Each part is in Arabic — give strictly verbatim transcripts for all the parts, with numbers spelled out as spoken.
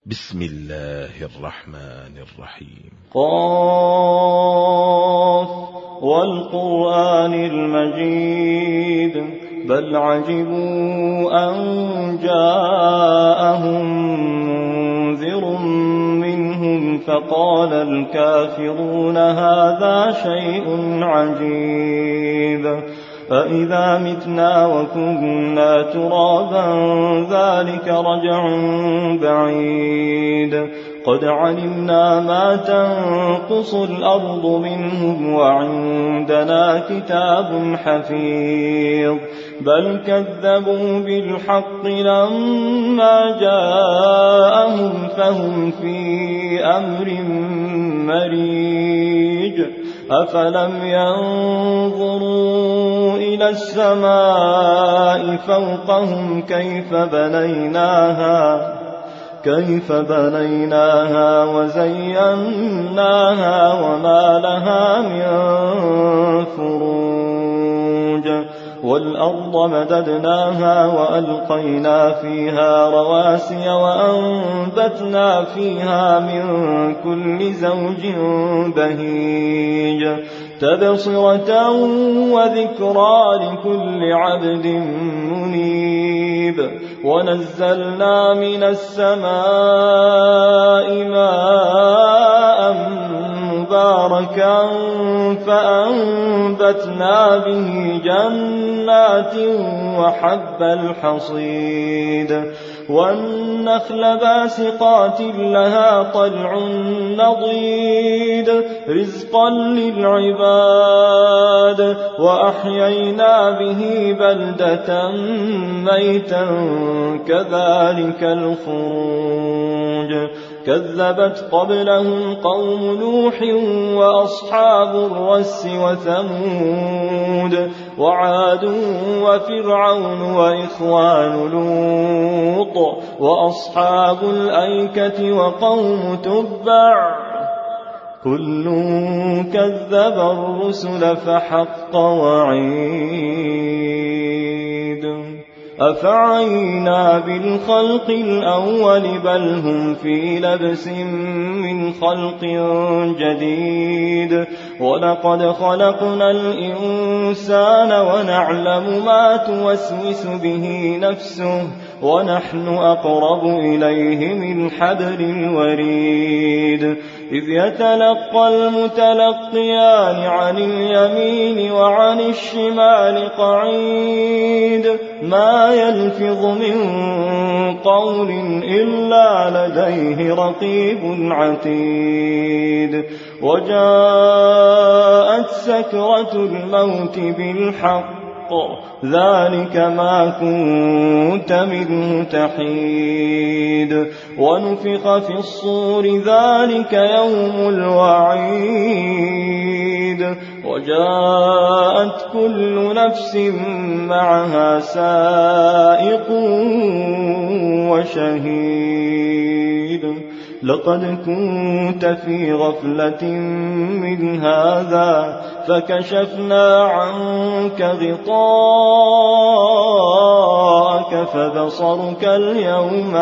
بسم الله الرحمن الرحيم. قاف والقرآن المجيد بل عجبوا أن جاءهم منذر منهم فقال الكافرون هذا شيء عجيب أإذا متنا وكنا ترابا ذلك رجع بعيد قد علمنا ما تنقص الأرض منهم وعندنا كتاب حفيظ بل كذبوا بالحق لما جاءهم فهم في أمر مريج أفلم ينظروا إلى السماء فوقهم كيف بنيناها كيف بنيناها وزيناها وما لها من فروج والأرض مددناها وألقينا فيها رواسي وأنبتنا فيها من كل زوج بهيج تبصرة وذكرى لكل عبد منيب ونزلنا من السماء ماء مباركا فأنبتنا به جنات وحب الحصيد والنخل باسقات لها طلع نضيد رزقا للعباد وأحيينا به بلدة ميتا كذلك الخروج كذبت قبلهم قوم نوح وأصحاب الرس وثمود وعاد وفرعون وإخوان لوط وأصحاب الأيكة وقوم تبع كل كذب الرسل فحق وعيد أفعينا بالخلق الأول بل هم في لبس من خلق جديد ولقد خلقنا الإنسان ونعلم ما توسوس به نفسه ونحن أقرب إليه من حبل الوريد إذ يتلقى المتلقيان عن اليمين وعن الشمال قعيد ما يلفظ من قول إلا لديه رقيب عتيد وجاءت سكرة الموت بالحق ذلك ما كنت منه تحيد ونفخ في الصور ذلك يوم الوعيد وجاءت كل نفس معها سائق وشهيد لقد كنت في غفلة من هذا فكشفنا عنك غطاءك فبصرك اليوم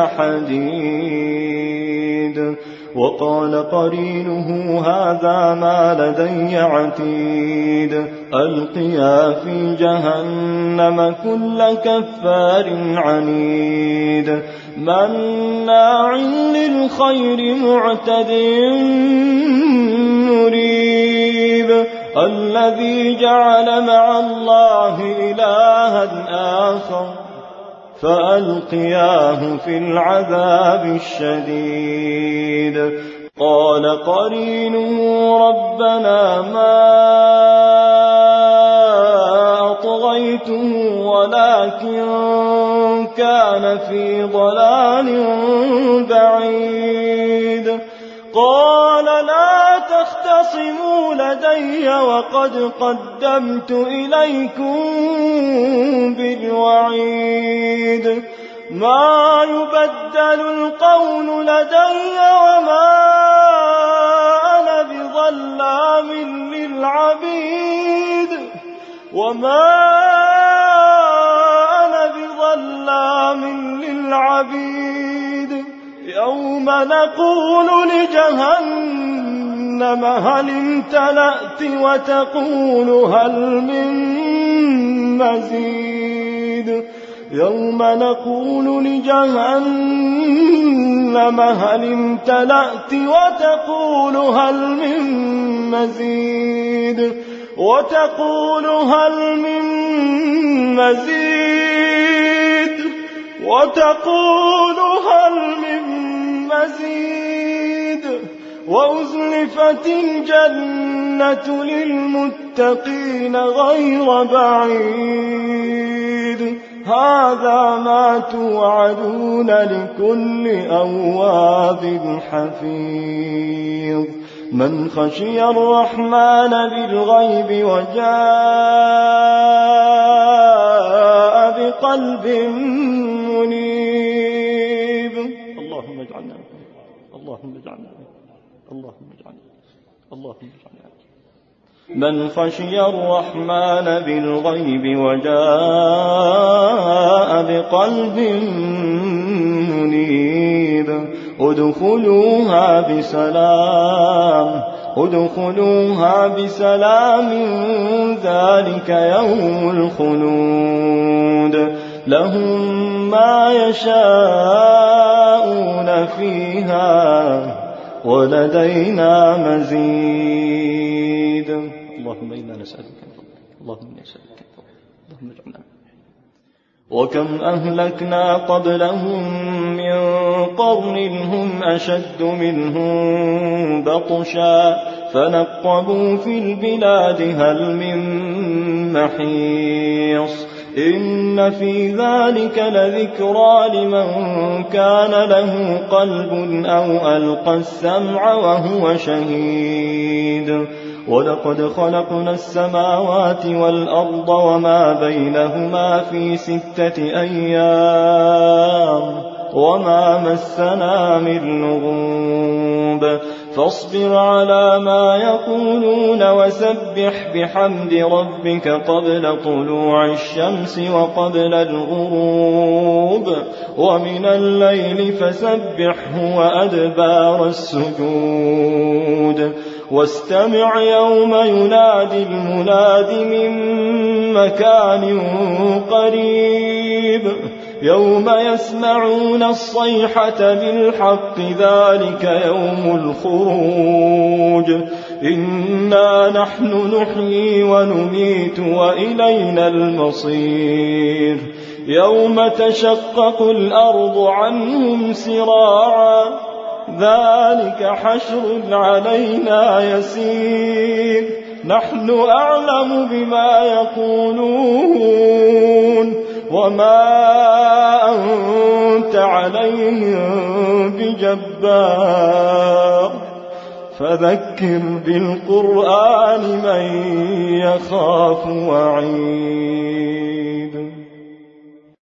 حديد وقال قرينه هذا ما لدي عتيد ألقيا في جهنم كل كفار عنيد مناع للخير معتد مريب الذي جعل مع الله إلها آخر فألقياه في العذاب الشديد قال قرينه ربنا ما أطغيته ولكن كان في ضلال بعيد قال لا تختصموا لدي وقد قدمت إليكم بالوعيد ما يبدل القول لدي وما أنا بظلام للعبيد وما أنا بظلام للعبيد يا يوم نقول لجهنم هل امتلأت وتقول هل من مزيد يوم نقول لجهنم هل امتلأت وتقول هل من مزيد وتقول هل من مزيد وتقول هل من مزيد وأزلفت الجنة للمتقين غير بعيد هذا ما توعدون لكل أواب حفيظ من خشي الرحمن بالغيب وجاء بقلب منيب اللهم اجعلنا اللهم اجعلنا اللهم اجعلنا اللهم اجعلنا من خشي الرحمن بالغيب وجاء بقلب منيب ادخلوها بسلام ادخلوها بسلام ذلك يوم الخلود لهم ما يشاءون فيها ولدينا مزيد اللهم إنا نسألك اللهم إنا نسألك اللهم اجعلنا وكم أهلكنا قبلهم من قرن هم أشد منهم بطشا فنقبوا في البلاد هل من محيص إن في ذلك لذكرى لمن كان له قلب أو ألقى السمع وهو شهيد ولقد خلقنا السماوات والأرض وما بينهما في ستة أيام وما مسنا من لغوب فاصبر على ما يقولون وسبح بحمد ربك قبل طلوع الشمس وقبل الغروب ومن الليل فسبحه وأدبار السجود واستمع يوم ينادي المناد من مكان قريب يوم يسمعون الصيحة بالحق ذلك يوم الخروج إنا نحن نحيي ونميت وإلينا المصير يوم تشقق الأرض عنهم سراعا ذلك حشر علينا يسير نحن أعلم بما يقولون وما أنت عليهم بجبار فذكر بالقرآن من يخاف وعيد